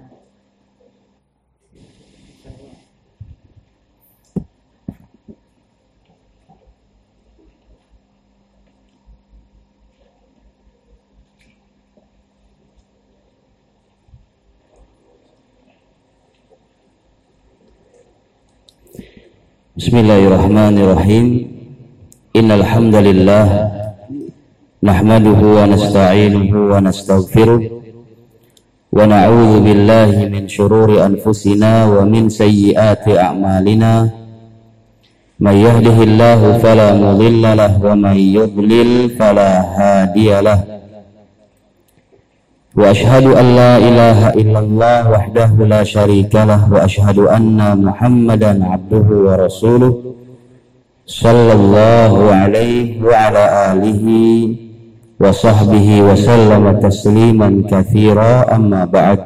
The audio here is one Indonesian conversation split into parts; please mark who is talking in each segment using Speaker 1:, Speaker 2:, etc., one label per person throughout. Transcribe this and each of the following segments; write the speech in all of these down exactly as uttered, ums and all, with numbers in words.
Speaker 1: Bismillahirrahmanirrahim. Innal hamdalillah nahmaduhu wa nasta'inuhu wa nastaghfiruh wa na'udzu billahi min shururi anfusina wa min sayyiati a'malina. May yahdihillahu fala mudilla lahu wa may yudlil fala hadiyalah. Wa ashhadu an la ilaha illallah wahdahu la syarikalah wa ashhadu anna Muhammadan abduhu wa rasuluh sallallahu alaihi wa ala alihi wa sahbihi wa sallama tasliman katsira, amma ba'd.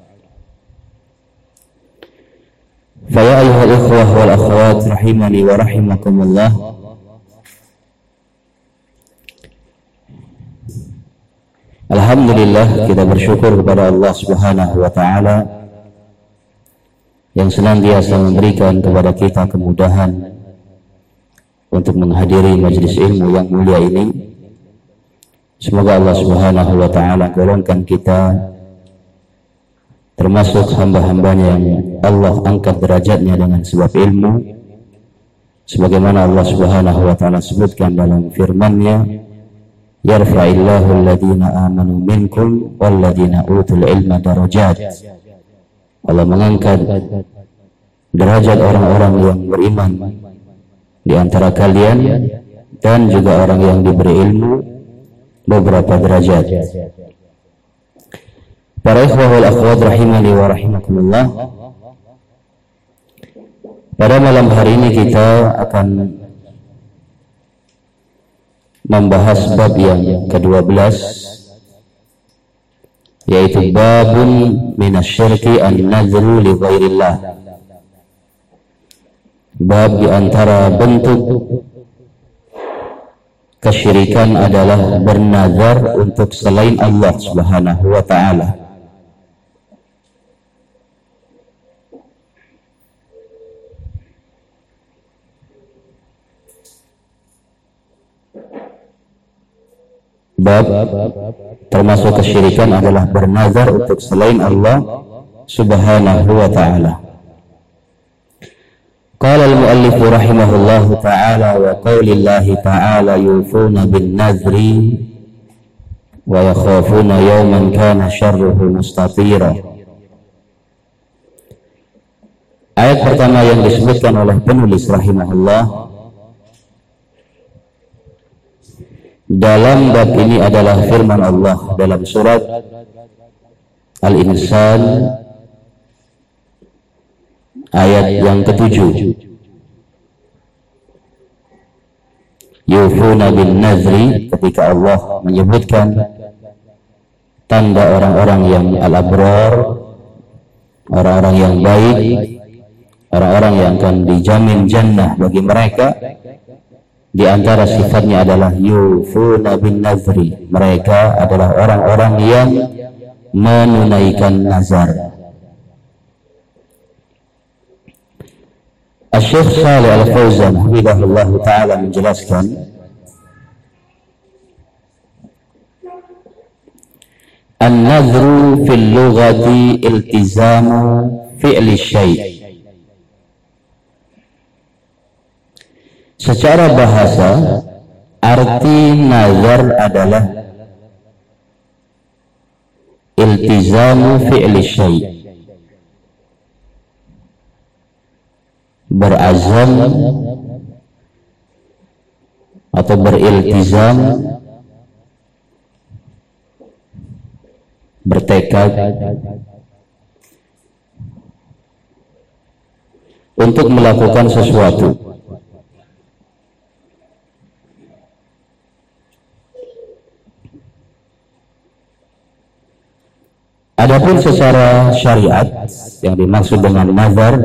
Speaker 1: Fa ya ayyuhal ikhwah wal akhwat rahimani wa rahimakumullah. Alhamdulillah, kita bersyukur kepada Allah Subhanahu wa ta'ala yang senantiasa memberikan kepada kita kemudahan untuk menghadiri majelis ilmu yang mulia ini. Semoga Allah Subhanahu wa ta'ala golongkan kita termasuk hamba-hambanya yang Allah angkat derajatnya dengan sebab ilmu, sebagaimana Allah Subhanahu wa ta'ala sebutkan dalam firman-Nya, yarfa'illahu alladhina amanu minkum walladhina utul ilma darajat. Allah mengangkat derajat orang-orang yang beriman di antara kalian dan juga orang yang diberi ilmu beberapa derajat. Para ikhwah wal akhwat rahimani wa rahimakumullah, pada malam hari ini kita akan membahas bab yang kedua belas, yaitu babun minasyirki an-nazru li ghairillah. Bab di antara bentuk kesyirikan adalah bernazar untuk selain Allah Subhanahu wa ta'ala. Bab termasuk kesyirikan adalah bernazar untuk selain Allah Subhanahu wa ta'ala. Qala al-muallif rahimahullahu ta'ala wa qaulillahi ta'ala yufuna bin nazri wa yakhafuna yawman kana syarruhu mustatira. Ayat pertama yang disebutkan oleh penulis rahimahullah dalam bab ini adalah firman Allah dalam surat Al-Insan ayat yang ketujuh. Yufuna bin nazri, ketika Allah menyebutkan tanda orang-orang yang al-abrar, orang-orang yang baik, orang-orang yang akan dijamin jannah bagi mereka, di antara sifatnya adalah yufuna bin nazri, mereka adalah orang-orang yang menunaikan nazar. Asy-Syaikh Shalih Al-Fauzan hafizahullah ta'ala menjelaskan, an-nazru fil lughati iltizamu fi'li syai'. Secara bahasa, arti nazar adalah iltizamu fi'li syai', berazam atau beriltizam, bertekad untuk melakukan sesuatu. Adapun secara syariat yang dimaksud dengan nazar,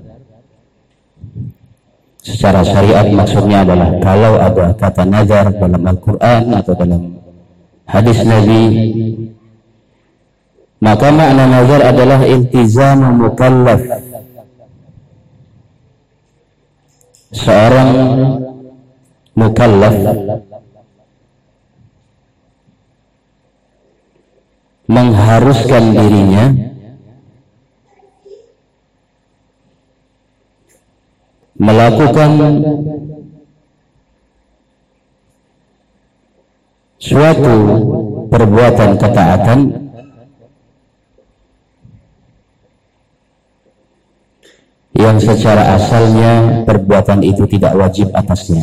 Speaker 1: secara syariat maksudnya adalah kalau ada kata nazar dalam Al-Quran atau dalam hadis Nabi, Maka makna nazar adalah iltizamu mukallaf, seorang mukallaf mengharuskan dirinya melakukan suatu perbuatan ketaatan yang secara asalnya perbuatan itu tidak wajib atasnya.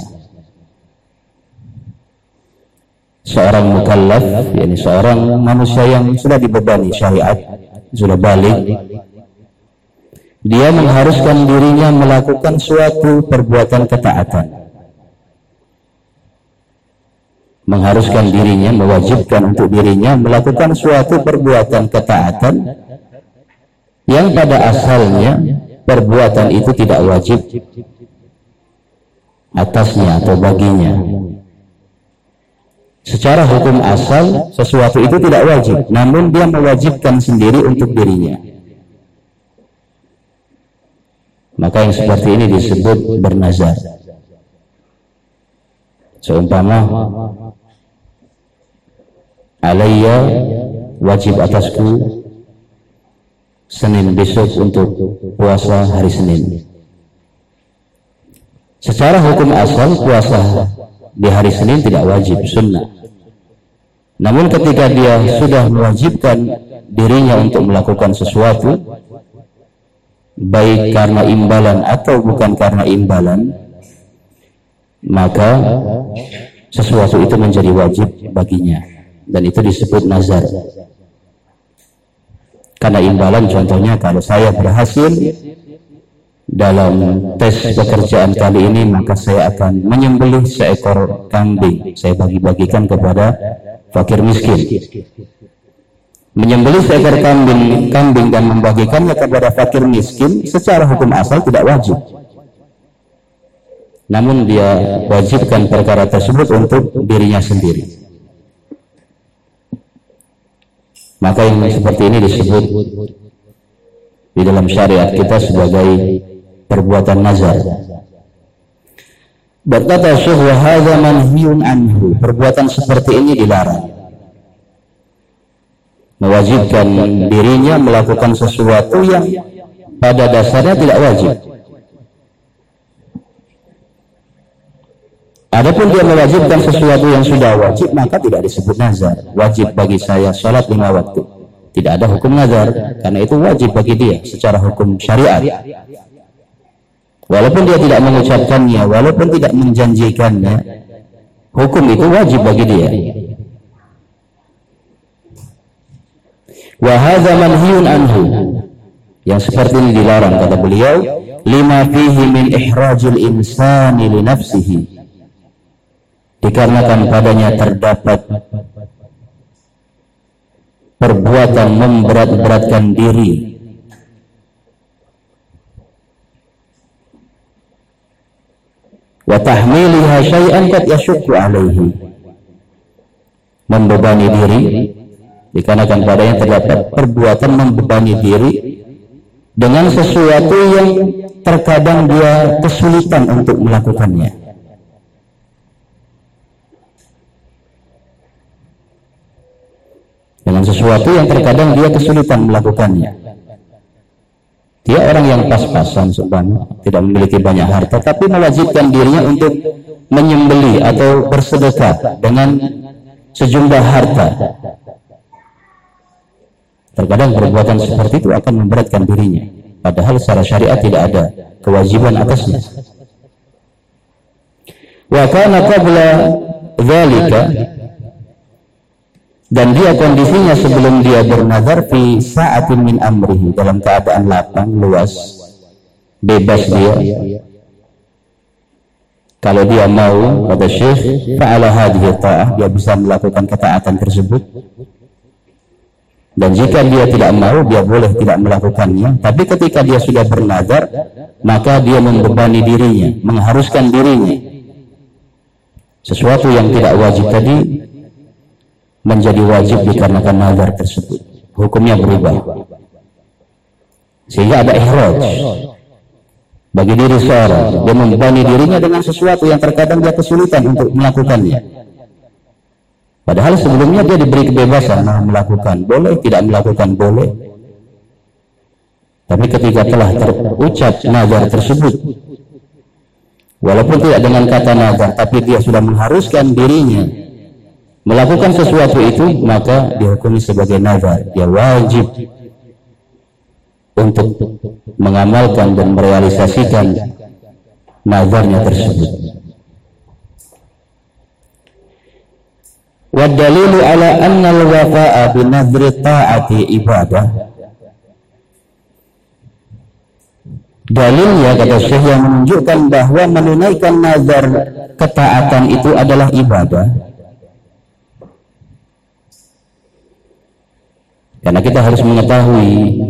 Speaker 1: Seorang mukallaf, yakni seorang manusia yang sudah dibebani syariat, sudah balik, dia mengharuskan dirinya melakukan suatu perbuatan ketaatan, mengharuskan dirinya, mewajibkan untuk dirinya melakukan suatu perbuatan ketaatan yang pada asalnya perbuatan itu tidak wajib atasnya atau baginya. Secara hukum asal sesuatu itu tidak wajib, namun dia mewajibkan sendiri untuk dirinya. Maka yang seperti ini disebut bernazar. Seumpama alayya, wajib atasku Senin besok untuk puasa hari Senin. Secara hukum asal puasa di hari Senin tidak wajib, sunnah. Namun ketika dia sudah mewajibkan dirinya untuk melakukan sesuatu, baik karena imbalan atau bukan karena imbalan, maka sesuatu itu menjadi wajib baginya, dan itu disebut nazar. Karena imbalan, contohnya kalau saya berhasil dalam tes pekerjaan kali ini, maka saya akan menyembelih seekor kambing, saya bagi-bagikan kepada fakir miskin. Menyembelih seekor kambing, kambing dan membagikannya kepada fakir miskin secara hukum asal tidak wajib, namun dia wajibkan perkara tersebut untuk dirinya sendiri. Maka yang seperti ini disebut di dalam syariat kita sebagai perbuatan nazar. Berkata Syekh, wa hadza manhiyun anhu, perbuatan seperti ini dilarang. Mewajibkan dirinya melakukan sesuatu yang pada dasarnya tidak wajib. Adapun dia mewajibkan sesuatu yang sudah wajib, maka tidak disebut nazar. Wajib bagi saya sholat lima waktu, tidak ada hukum nazar, karena itu wajib bagi dia secara hukum syariat. Walaupun dia tidak mengucapkannya, walaupun tidak menjanjikannya, hukum itu wajib bagi dia. Wa hadza manhiyun anhu, yang seperti ini dilarang, kata beliau, lima fihi min ihrajil insani li nafsihi, dikarenakan padanya terdapat perbuatan memberat-beratkan diri, wa tahmiliha syai'an qad yashukku alaihi, membebani diri, dikarenakan padanya terdapat perbuatan membebani diri dengan sesuatu yang terkadang dia kesulitan untuk melakukannya. Dengan sesuatu yang terkadang dia kesulitan melakukannya. Dia orang yang pas-pasan, subhanallah, tidak memiliki banyak harta, tapi mewajibkan dirinya untuk menyembelih atau bersedekah dengan sejumlah harta. Terkadang perbuatan seperti itu akan memberatkan dirinya, padahal secara syariat tidak ada kewajiban atasnya. Wa kana qabla dzalika, dan dia kondisinya sebelum dia bernazar fi sa'atin min amrihi, dalam keadaan lapang, luas, bebas dia. Kalau dia mau, kata Syekh, fa'ala hadhihi ta'ah, dia bisa melakukan ketaatan tersebut. Dan jika dia tidak mau, dia boleh tidak melakukannya. Tapi ketika dia sudah bernazar, maka dia membebani dirinya, mengharuskan dirinya. Sesuatu yang tidak wajib tadi menjadi wajib dikarenakan nazar tersebut. hukumnya berubah. Sehingga ada ihraj bagi diri seorang, dia membebani dirinya dengan sesuatu yang terkadang dia kesulitan untuk melakukannya. Padahal sebelumnya dia diberi kebebasan mau melakukan, boleh, tidak melakukan, boleh. Tapi ketika telah terucap nazar tersebut, walaupun tidak dengan kata nazar, tapi dia sudah mengharuskan dirinya melakukan sesuatu itu, maka dihukumi sebagai nazar. Dia wajib untuk mengamalkan dan merealisasikan nazarnya tersebut. Wa dalilu ala anna al-wafa'a bi nadri ta'ati ibadah. Dalilnya, kata Syekh, yang menunjukkan bahwa menunaikan nazar ketaatan itu adalah ibadah. Karena kita harus mengetahui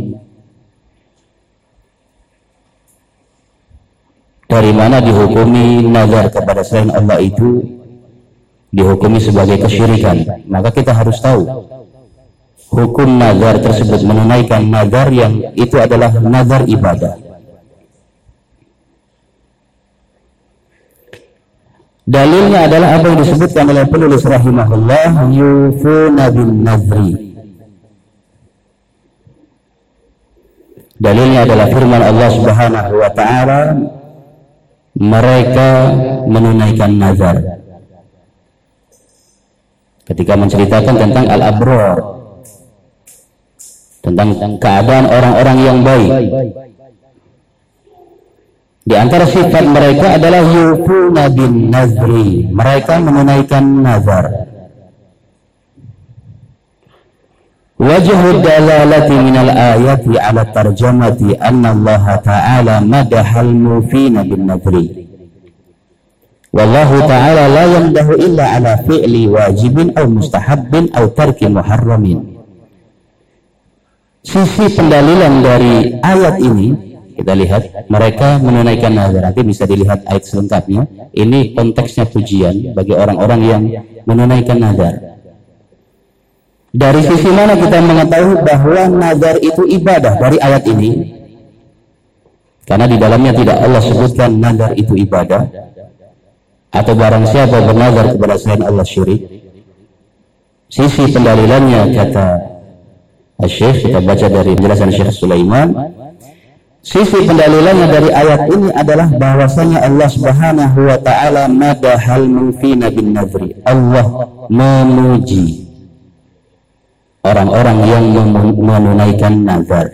Speaker 1: dari mana dihukumi nazar kepada selain Allah itu dihukumi sebagai kesyirikan. Maka kita harus tahu hukum nazar tersebut, menunaikan nazar yang itu adalah nazar ibadah. Dalilnya adalah apa yang disebutkan oleh penulis rahimahullah, yufuna bin nazri. Dalilnya adalah firman Allah Subhanahu wa taala, mereka menunaikan nazar. Ketika menceritakan tentang al-abrar, tentang keadaan orang-orang yang baik, di antara sifat mereka adalah yufuna bin nazri, mereka menunaikan nazar. Wajhu dalalati minal ayati ala tarjamati anna Allah ta'ala madahal mufina bin nazri. Wallahu ta'ala la yamdahu illa ala fi'li wajibin aw mustahabbin aw tarki muharramin. Sisi pendalilan dari ayat ini, kita lihat mereka menunaikan nazar. Nanti bisa dilihat ayat selengkapnya. Ini konteksnya pujian bagi orang-orang yang menunaikan nazar. Dari sisi mana kita mengetahui bahwa nazar itu ibadah dari ayat ini? Karena di dalamnya tidak Allah sebutkan nazar itu ibadah, atau barang siapa bernazar kepada selain Allah syirik. Sisi pendalilannya, kata Syekh, kita baca dari penjelasan Syekh Sulaiman, sisi pendalilannya dari ayat ini adalah bahwasanya Allah Subhanahu wa taala madahal mufina bin nazri. Allah memuji orang-orang yang menunaikan nazar.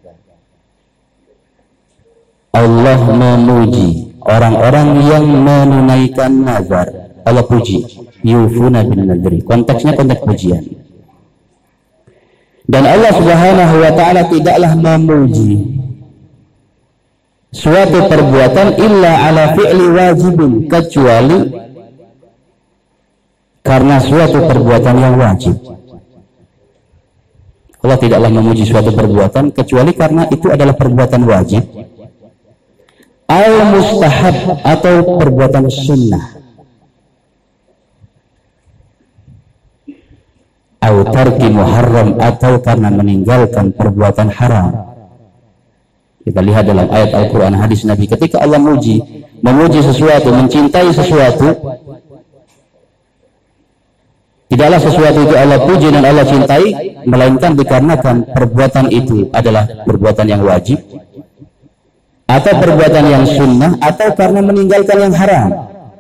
Speaker 1: Allah memuji orang-orang yang menunaikan nazar. Allah puji, yufuna bin nazri. Konteksnya konteks pujian. Dan Allah Subhanahu wa taala tidaklah memuji suatu perbuatan illa ala fi'li wajibin, kecuali karena suatu perbuatan yang wajib. Allah tidaklah memuji suatu perbuatan kecuali karena itu adalah perbuatan wajib, al mustahab, atau perbuatan sunnah, au tarki muharram, atau karena meninggalkan perbuatan haram. Kita lihat dalam ayat Al-Quran, hadis Nabi, ketika Allah memuji, memuji sesuatu, mencintai sesuatu, tidaklah sesuatu itu Allah puji dan Allah cintai, melainkan dikarenakan perbuatan itu adalah perbuatan yang wajib, atau perbuatan yang sunnah, atau karena meninggalkan yang haram.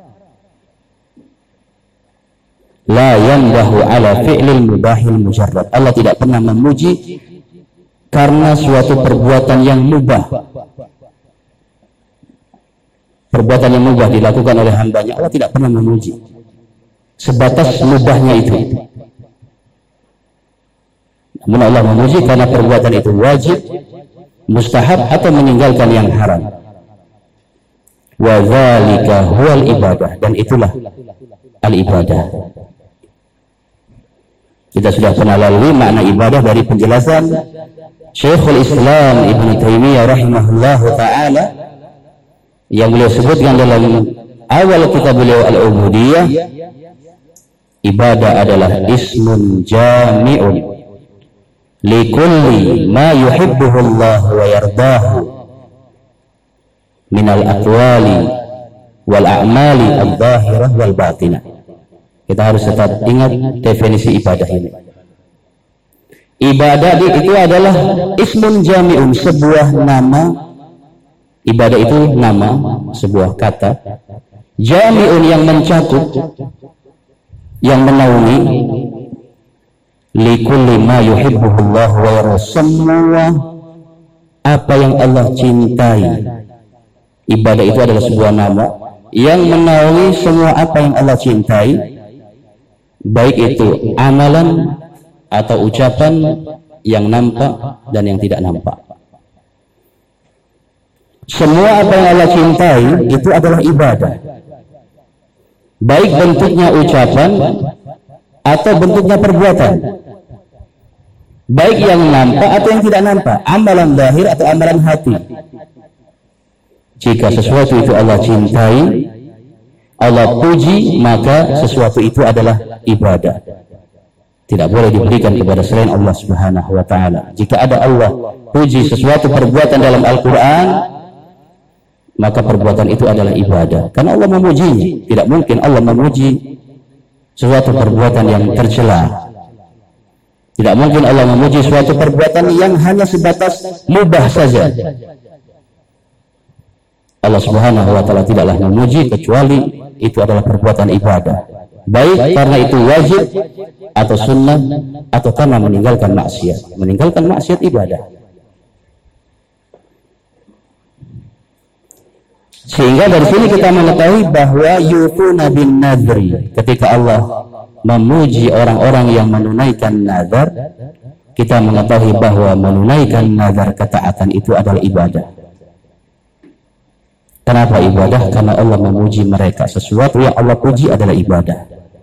Speaker 1: La yanbahu ala fi'lil mubahil mujarrad. Allah tidak pernah memuji karena suatu perbuatan yang mubah. Perbuatan yang mubah dilakukan oleh hambanya, Allah tidak pernah memuji sebatas mubahnya itu. Namun Allah memuji karena perbuatan itu wajib, mustahab, atau meninggalkan yang haram. Wa dzalika huwal ibadah, dan itulah al-ibadah. Kita sudah pernah lalui makna ibadah dari penjelasan Syekhul Islam Ibnu Taimiyah rahimahullahu taala yang beliau sebutkan dalam awal kitab beliau Al-Ubudiyah. Ibadah adalah ismun jami'un likulli ma yuhibbuhu Allah wa yardahu minal aqwali wal a'mali al-zahirah wal batinah. Kita harus tetap ingat definisi ibadah ini. Ibadah itu adalah ismun jami'un, sebuah nama. Ibadah itu nama, sebuah kata jami'un yang mencakup, yang menaungi likulli ma yuhibbuhu Allah wa yarda, semua apa yang Allah cintai. Ibadah itu adalah sebuah nama yang menaungi semua apa yang Allah cintai, baik itu amalan atau ucapan yang nampak dan yang tidak nampak. Semua apa yang Allah cintai itu adalah ibadah, baik bentuknya ucapan atau bentuknya perbuatan, baik yang nampak atau yang tidak nampak, amalan zahir atau amalan hati. Jika sesuatu itu Allah cintai, Allah puji, maka sesuatu itu adalah ibadah. Tidak boleh diberikan kepada selain Allah Subhanahu wa ta'ala. Jika ada Allah puji sesuatu perbuatan dalam Al-Quran, maka perbuatan itu adalah ibadah, karena Allah memujinya. Tidak mungkin Allah memuji suatu perbuatan yang tercela. Tidak mungkin Allah memuji suatu perbuatan yang hanya sebatas mubah saja. Allah Subhanahu wa ta'ala tidaklah memuji kecuali itu adalah perbuatan ibadah, baik karena itu wajib atau sunnah atau karena meninggalkan maksiat. Meninggalkan maksiat ibadah. Sehingga dari sini kita mengetahui bahwa yufuna bin nadri, ketika Allah memuji orang-orang yang menunaikan nazar, kita mengetahui bahwa menunaikan nazar ketaatan itu adalah ibadah. Kenapa ibadah? Karena Allah memuji mereka. Sesuatu yang Allah puji adalah ibadah.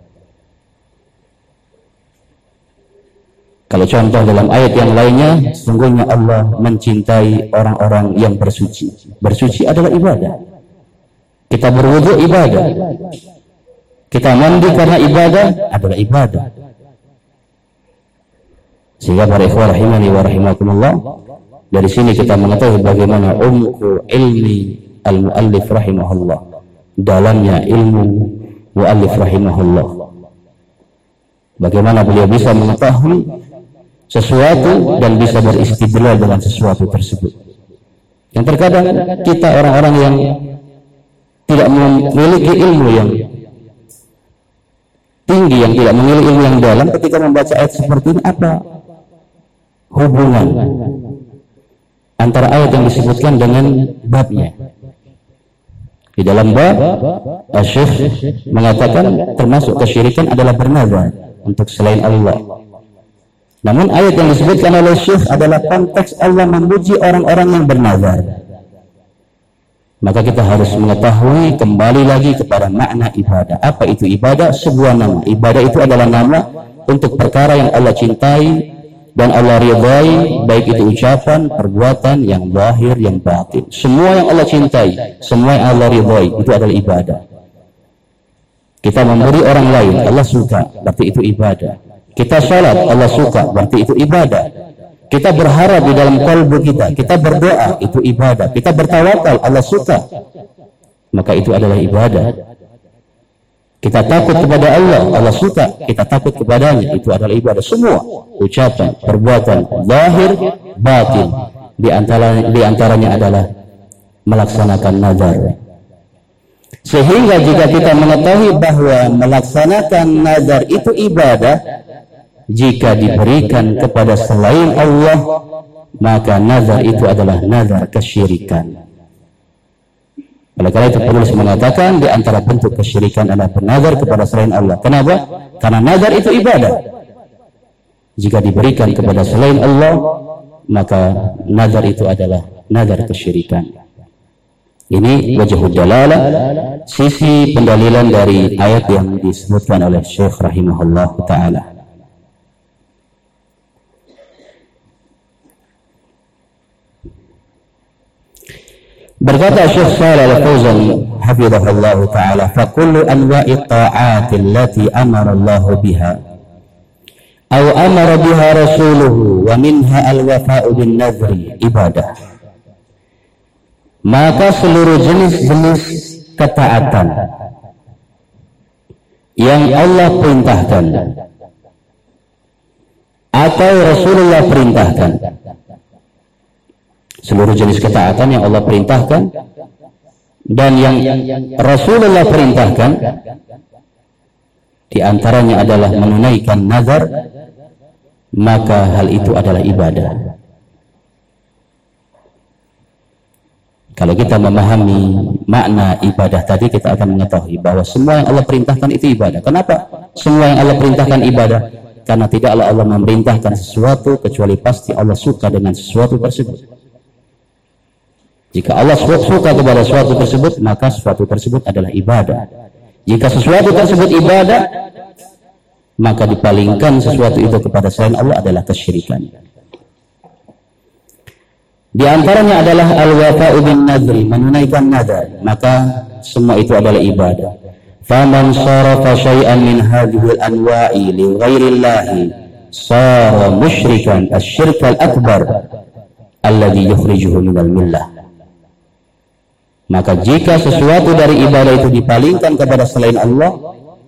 Speaker 1: Kalau contoh dalam ayat yang lainnya, sesungguhnya Allah mencintai orang-orang yang bersuci. Bersuci adalah ibadah. Kita berwudu ibadah. Kita mandi karena ibadah adalah ibadah. Sehingga para ikhwah rahimani wa rahimakumullah, dari sini kita mengetahui bagaimana umku ilmi al-muallif rahimahullah, dalamnya ilmu muallif rahimahullah. Bagaimana beliau bisa mengetahui sesuatu dan bisa beristidlal dengan sesuatu tersebut. Yang terkadang kita orang-orang yang tidak memiliki ilmu yang tinggi, yang tidak memiliki ilmu yang dalam, ketika membaca ayat seperti ini, apa hubungan antara ayat yang disebutkan dengan babnya? Di dalam bab, Syekh mengatakan termasuk kesyirikan adalah bernazar untuk selain Allah. Namun ayat yang disebutkan oleh Syekh adalah konteks Allah memuji orang-orang yang bernazar. Maka kita harus mengetahui kembali lagi kepada makna ibadah. Apa itu ibadah? Sebuah nama. Ibadah itu adalah nama untuk perkara yang Allah cintai dan Allah ridhai, baik itu ucapan, perbuatan yang zahir, yang batin. Semua yang Allah cintai, semua yang Allah ridhai, itu adalah ibadah. Kita memberi orang lain, Allah suka, berarti itu ibadah. Kita salat, Allah suka, berarti itu ibadah. Kita berharap di dalam kalbu kita, kita berdoa, itu ibadah. Kita bertawakal, Allah suka, maka itu adalah ibadah. Kita takut kepada Allah, Allah suka, kita takut kepadanya, itu adalah ibadah. Semua ucapan, perbuatan, zahir, batin, di antara di antaranya adalah melaksanakan nazar. Sehingga jika kita mengetahui bahwa melaksanakan nazar itu ibadah, jika diberikan kepada selain Allah, maka nazar itu adalah nazar kesyirikan. Oleh karena itu penulis mengatakan di antara bentuk kesyirikan adalah bernazar kepada selain Allah. Kenapa? Karena nazar itu ibadah. Jika diberikan kepada selain Allah, maka nazar itu adalah nazar kesyirikan. Ini wajhud dalalah, sisi pendalilan dari ayat yang disebutkan oleh Syekh rahimahullah ta'ala. Berkata Syekh Shalih Al-Fauzan hafizahullah ta'ala, fa kullu anwa'i ta'ati allati amara Allah biha Aw amara biha rasuluhu wa minha al-wafa'u bin nadhri ibadah. Maka seluruh jenis-jenis ketaatan yang Allah perintahkan atau Rasulullah perintahkan, seluruh jenis ketaatan yang Allah perintahkan dan yang Rasulullah perintahkan, di antaranya adalah menunaikan nazar, maka hal itu adalah ibadah. Kalau kita memahami makna ibadah tadi, kita akan mengetahui bahwa semua yang Allah perintahkan itu ibadah. Kenapa semua yang Allah perintahkan ibadah? Karena tidaklah Allah memerintahkan sesuatu kecuali pasti Allah suka dengan sesuatu tersebut. Jika Allah suka kepada sesuatu tersebut, maka sesuatu tersebut adalah ibadah. Jika sesuatu tersebut ibadah, maka dipalingkan sesuatu itu kepada selain Allah adalah kesyirikan. Di antaranya adalah al-wafa'u bin nadri, menunaikan nadar, maka semua itu adalah ibadah. Faman sarafa syai'an min hadhihi al-anwa'i li ghairillahi sara musyrikan asy-syirk al-akbar alladhi yukhrijuhu minal millah. Maka jika sesuatu dari ibadah itu dipalingkan kepada selain Allah,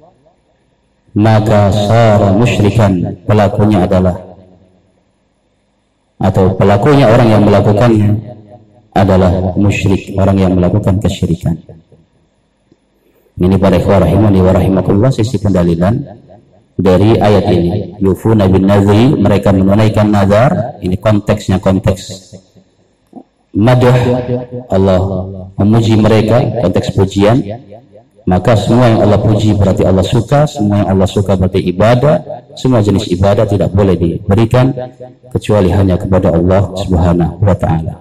Speaker 1: maka sara musyrikan, pelakunya adalah atau pelakunya orang yang melakukannya adalah musyrik, orang yang melakukan kesyirikan. Ini para ikhwah rahimani wa rahimakumullah, sisi pendalilan dari ayat ini. Yufuna bin nadhri, mereka menunaikan nazar. Ini konteksnya konteks madah, Allah memuji mereka, konteks pujian. Maka semua yang Allah puji berarti Allah suka, semua yang Allah suka berarti ibadah. Semua jenis ibadah tidak boleh diberikan kecuali hanya kepada Allah Subhanahu wa ta'ala.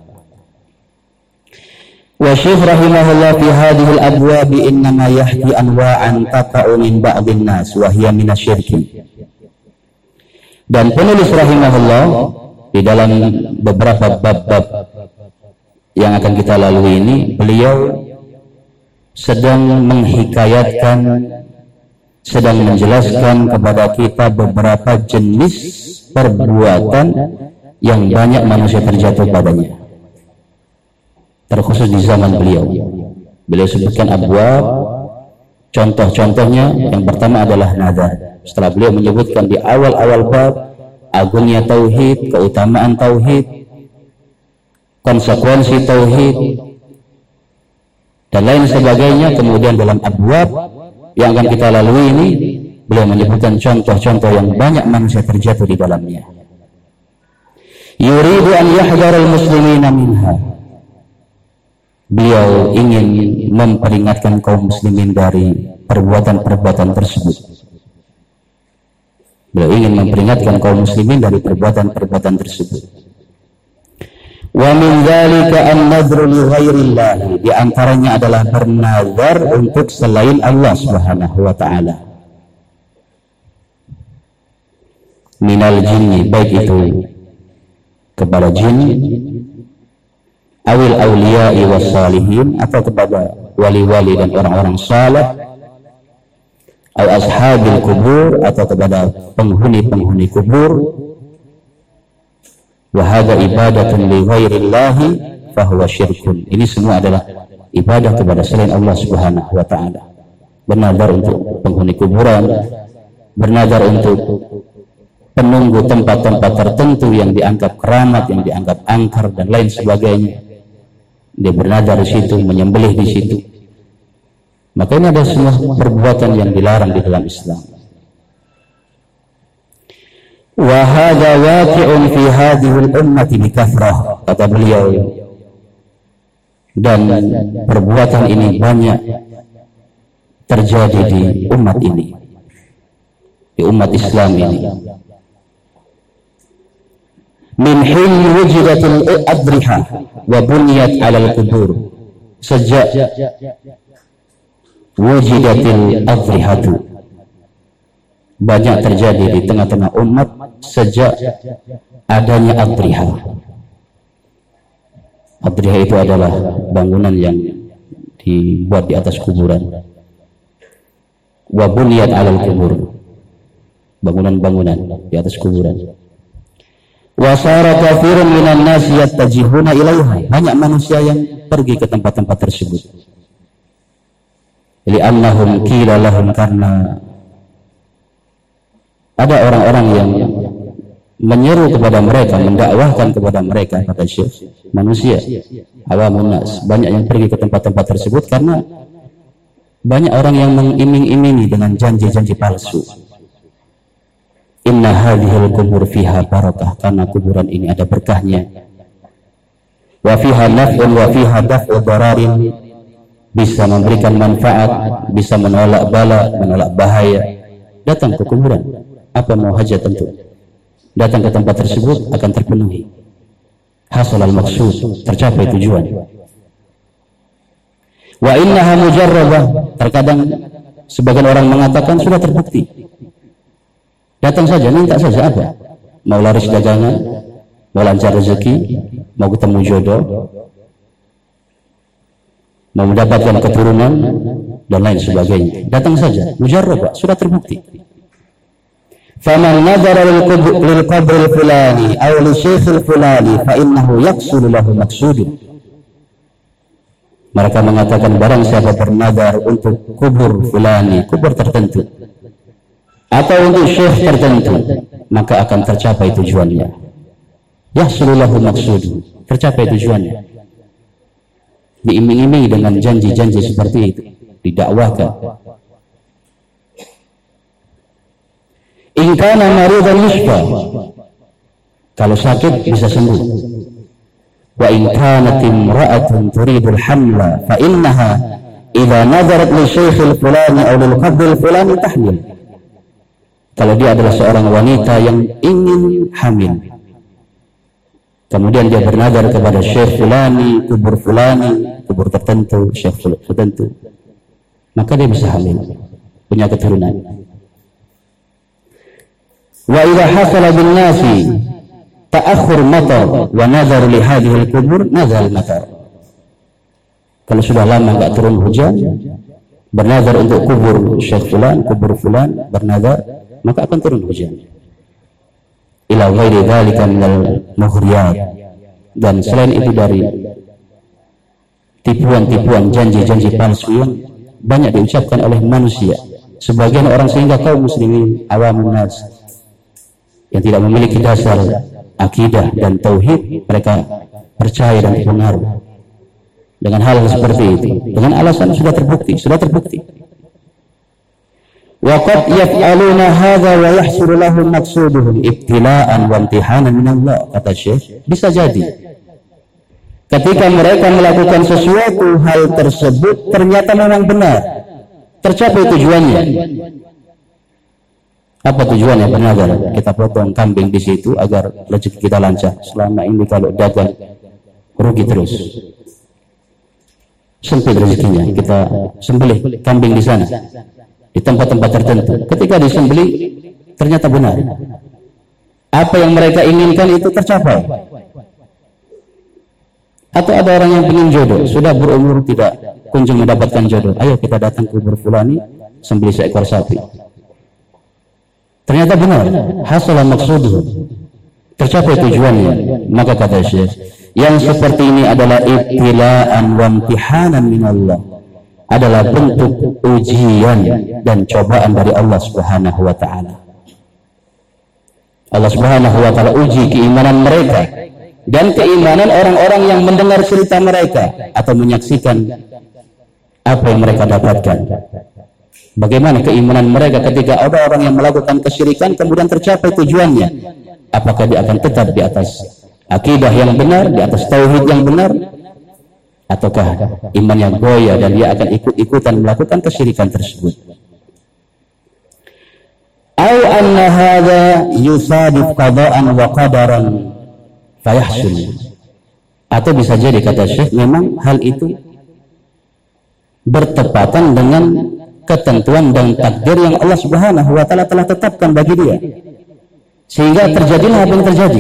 Speaker 1: Wa syekh rahimahullah fi hadhihi al-abwab innama yahdi anwa'an taqa'u min ba'dhin nas wa hiya min asy-syirki. Dan penulis rahimahullah di dalam beberapa bab-bab yang akan kita lalui ini, beliau sedang menghikayatkan, sedang menjelaskan kepada kita beberapa jenis perbuatan yang banyak manusia terjatuh padanya, terkhusus di zaman beliau. Beliau sebutkan abwab, contoh-contohnya. Yang pertama adalah nazar. Setelah beliau menyebutkan di awal-awal bab agungnya tauhid, keutamaan tauhid, konsekuensi tauhid dan lain sebagainya, kemudian dalam abwab yang akan kita lalui ini beliau menyebutkan contoh-contoh yang banyak manusia terjatuh di dalamnya. Yuridu an yahdharul muslimina minha. Beliau ingin memperingatkan kaum muslimin dari perbuatan-perbuatan tersebut. Beliau ingin memperingatkan kaum muslimin dari perbuatan-perbuatan tersebut. Wa min dzalika an-nadhru li ghairillah, di antaranya adalah bernazar untuk selain Allah Subhanahu wa taala. Minal jinni, baik itu kepada jin, awil awliya'i was salihin, atau kepada wali-wali dan orang-orang saleh, atau ashabil kubur, atau kepada penghuni-penghuni kubur. Wa hadza ibadatun li ghairillahi fa huwa syirkun. Ini semua adalah ibadah kepada selain Allah Subhanahu wa taala. Bernazar untuk penghuni kuburan, bernazar untuk penunggu tempat-tempat tertentu yang dianggap keramat, yang dianggap angker dan lain sebagainya. Dia bernazar di situ, menyembelih di situ. Maka ini ada semua perbuatan yang dilarang di dalam Islam. Wa hadza waqi'un fi hadhihi al-ummati bi kathrah, kata beliau, dan perbuatan ini banyak terjadi di umat ini, di umat Islam ini. Min hin wujidatil adriha wa buniyat 'alal qubur, sejak wujidatil adrihatu, banyak terjadi di tengah-tengah umat sejak adanya adriha. Adriha itu adalah bangunan yang dibuat di atas kuburan. Wa buniyat 'alal qubur, bangunan-bangunan di atas kuburan. Wa sara katsirun minan nasi yattajihuna ilaiha, banyak manusia yang pergi ke tempat-tempat tersebut. Li'annahum qila lahum, karena ada orang-orang yang menyeru kepada mereka, mendakwahkan kepada mereka, kata Syekh, manusia awamun nas, banyak yang pergi ke tempat-tempat tersebut karena banyak orang yang mengiming-imingi dengan janji-janji palsu. Inna hadhil kubur fiha barakah, karena kuburan ini ada berkahnya. Wa fiha naf'un wa fiha daf'u dararin, bisa memberikan manfaat, bisa menolak bala, menolak bahaya. Datang ke kuburan, apa mau hajat tentu, datang ke tempat tersebut akan terpenuhi. Hasil al-maksud, tercapai tujuan. Wa innaha mujarrabah, terkadang sebagian orang mengatakan sudah terbukti. Datang saja, minta saja apa? Mau laris dagangan, mau lancar rezeki, mau ketemu jodoh, mau mendapatkan keturunan, dan lain sebagainya. Datang saja, mujarrabah, sudah terbukti. Faman nazara lil qabr fulani aw li syekh fulani fa innahu yaqsulu lahu maqsudun. Mereka mengatakan barang siapa bernazar untuk kubur fulani, kubur tertentu, atau untuk syekh tertentu, maka akan tercapai tujuannya. Yahsulu lahu maqsudun, tercapai tujuannya. Diiming-imingi dengan janji-janji seperti itu, didakwahkan. In kana maridan yusfa, kalau sakit bisa sembuh. Wa in kanat imra'atun turidul hamla fa innaha idza nazarat li syekh fulani aw lil qabr fulani tahmil. Kalau dia adalah seorang wanita yang ingin hamil, kemudian dia bernazar kepada syekh fulani, kubur fulani, kubur tertentu, syekh tertentu, maka dia bisa hamil, punya keturunan. Wa idza hasala bin nasi ta'akhur matar wa nazar li hadhihi al-qubur nazal matar. Kalau sudah lama enggak turun hujan, bernazar untuk kubur syekh fulan, kubur fulan, bernazar, maka akan turun hujan. Ila ghairi dzalika minal mughriyat, dan selain itu dari tipuan-tipuan, janji-janji palsu yang banyak diucapkan oleh manusia, sebagian orang, sehingga kaum muslimin awamun nas yang tidak memiliki dasar akidah dan tauhid, mereka percaya dan terpengaruh dengan hal seperti itu, dengan alasan sudah terbukti, sudah terbukti. Wa qad yaf'aluna hadza wa yahsulu lahum maqsuduhum ibtila'an wa imtihanan min Allah, kata Syekh. Bisa jadi ketika mereka melakukan sesuatu hal tersebut ternyata memang benar, tercapai tujuannya. Apa tujuannya bernazar? Kita potong kambing di situ agar rezeki kita lancar. Selama ini kalau dagang rugi terus, sempit rezekinya. Kita sembelih kambing di sana, di tempat-tempat tertentu. Ketika disembelih ternyata benar, apa yang mereka inginkan itu tercapai. Atau ada orang yang ingin jodoh, sudah berumur tidak kunjung mendapatkan jodoh, ayo kita datang ke kubur fulani, sembelih seekor sapi. Ternyata benar, hasil maksudnya, tercapai tujuannya. Maka kata Syekh, yang seperti ini adalah ibtila'an wa imtihanan min Allah, adalah bentuk ujian dan cobaan dari Allah Subhanahu wa taala. Allah Subhanahu wa taala uji keimanan mereka dan keimanan orang-orang yang mendengar cerita mereka atau menyaksikan apa yang mereka dapatkan. Bagaimana keimanan mereka ketika ada orang yang melakukan kesyirikan kemudian tercapai tujuannya? Apakah dia akan tetap di atas akidah yang benar, di atas tauhid yang benar, ataukah imannya goyah dan dia akan ikut-ikutan melakukan kesyirikan tersebut? Au anna hadza yusadif qada'an wa qadaran fayahsul. Atau bisa jadi, kata Syekh, memang hal itu bertepatan dengan ketentuan dan takdir yang Allah Subhanahu wa taala telah tetapkan bagi dia, sehingga terjadilah apa yang terjadi.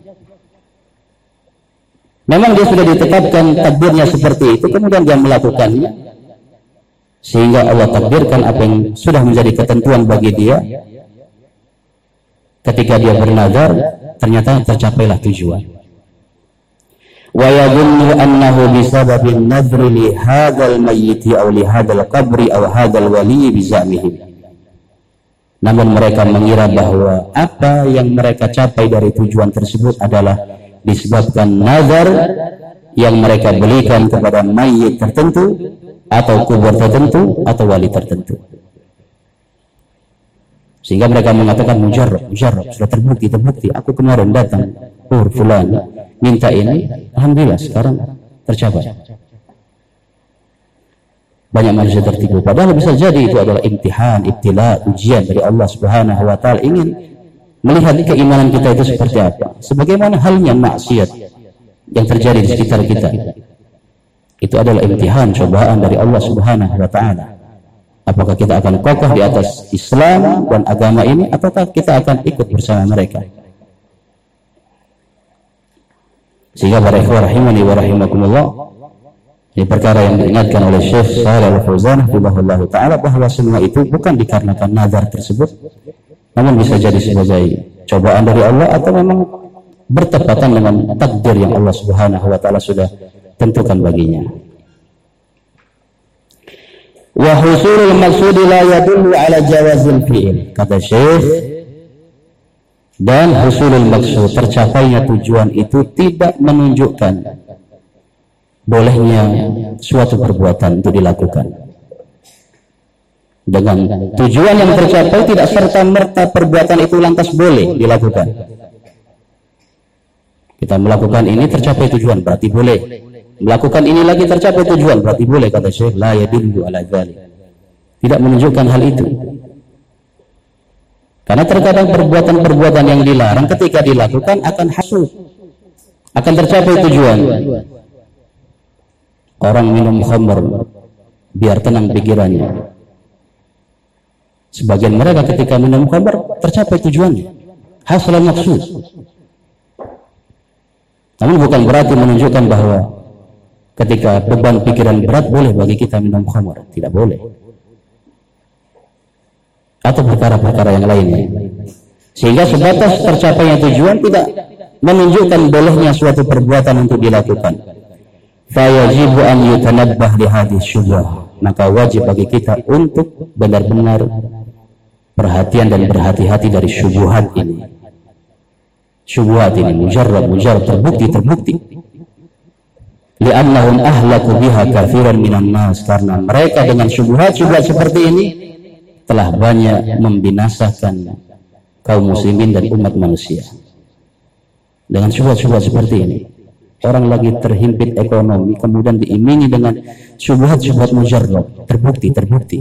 Speaker 1: Memang dia sudah ditetapkan takdirnya seperti itu, kemudian dia melakukannya, sehingga Allah takdirkan apa yang sudah menjadi ketentuan bagi dia, ketika dia bernazar ternyata tercapailah tujuan. Wa yadhunnu annahu bisababi an-nadhri li hadzal mayyiti aw li hadzal qabri aw hadzal wali bi za'mihim. Namun mereka mengira bahwa apa yang mereka capai dari tujuan tersebut adalah disebabkan nazar yang mereka belikan kepada mayit tertentu atau kubur tertentu atau wali tertentu. Sehingga mereka mengatakan mujarrab, mujarrab, sudah terbukti, terbukti. Aku kemarin datang, oh fulan, minta ini, alhamdulillah sekarang tercapai. Banyak manusia tertipu. Padahal bisa jadi itu adalah imtihan, ibtila, ujian dari Allah Subhanahu wa taala, ingin melihat keimanan kita itu seperti apa. Sebagaimana halnya maksiat yang terjadi di sekitar kita. Itu adalah imtihan, cobaan dari Allah Subhanahu wa taala. Apakah kita akan kokoh di atas Islam dan agama ini, ataukah kita akan ikut bersama mereka? Sehingga para ikhwah rahimani wa rahimakumullah, ini perkara yang diingatkan oleh Syekh Shalih Al-Fauzan hafizahullah taala, bahwa semua itu bukan dikarenakan nazar tersebut, namun bisa jadi sebagai cobaan dari Allah atau memang bertepatan dengan takdir yang Allah Subhanahu wa taala sudah tentukan baginya. Wa husulul maqsud la yadullu ala jawazil fi'il, kata Syekh, dan husulul maqsud, tercapainya tujuan itu tidak menunjukkan bolehnya suatu perbuatan itu dilakukan. Dengan tujuan yang tercapai tidak serta-merta perbuatan itu lantas boleh dilakukan. Kita melakukan ini tercapai tujuan berarti boleh. Melakukan ini lagi tercapai tujuan berarti boleh, kata Syekh, la yadullu ala dzalik. Tidak menunjukkan hal itu. Karena terkadang perbuatan-perbuatan yang dilarang ketika dilakukan akan hasil, akan tercapai tujuan. Orang minum khamr biar tenang pikirannya. Sebagian mereka ketika minum khamr tercapai tujuannya, hasil maksud. Namun bukan berarti menunjukkan bahwa ketika beban pikiran berat boleh bagi kita minum khamr, tidak boleh. Atau perkara-perkara yang lainnya. Sehingga sebatas tercapainya tujuan tidak menunjukkan bolehnya suatu perbuatan untuk dilakukan. Fayajibu an yutanabbah li hadhihi syubhah. Maka wajib bagi kita untuk benar-benar perhatian dan berhati-hati dari syubhat ini. Syubhat ini mujarrab, mujarrab, terbukti, terbukti. Li'annahum ahlaku biha katsiran minan nas, karena mereka dengan syubhat-syubhat seperti ini telah banyak membinasakan kaum muslimin dan umat manusia. Dengan syubhat-syubhat seperti ini, orang lagi terhimpit ekonomi kemudian diimini dengan syubhat-syubhat mujarrab, terbukti, terbukti.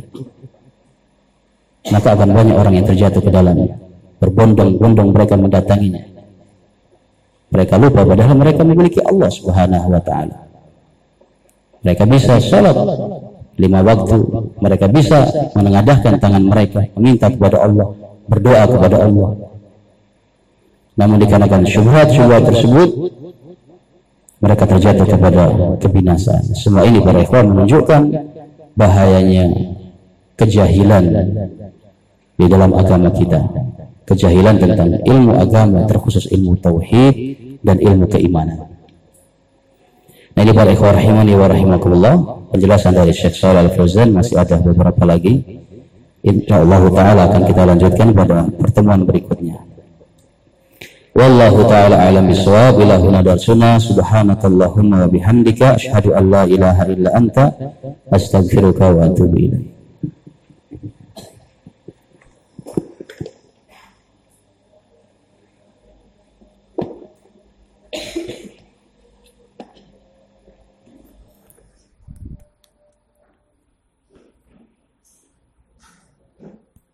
Speaker 1: Maka akan banyak orang yang terjatuh ke dalamnya. Berbondong-bondong mereka mendatanginya. Mereka lupa padahal mereka memiliki Allah Subhanahu wa taala. Mereka bisa salat lima waktu, mereka bisa menengadahkan tangan mereka, meminta kepada Allah, berdoa kepada Allah. Namun dikarenakan syubhat-syubhat tersebut, mereka terjatuh kepada kebinasaan. Semua ini para ikhwan menunjukkan bahayanya kejahilan di dalam agama kita. Kejahilan tentang ilmu agama, terkhusus ilmu tauhid dan ilmu keimanan. Nah, ini para ikhwan rahimani wa rahimakumullah, penjelasan dari Syekh Shalih Al-Fauzan. Masih ada beberapa lagi, insyaallah taala akan kita lanjutkan pada pertemuan berikutnya. Wallahu taala a'lam bishawab. Ila huna darsuna, subhanakallahumma wa bihamdika asyhadu an la ilaha illa anta astaghfiruka wa atubu ilaik.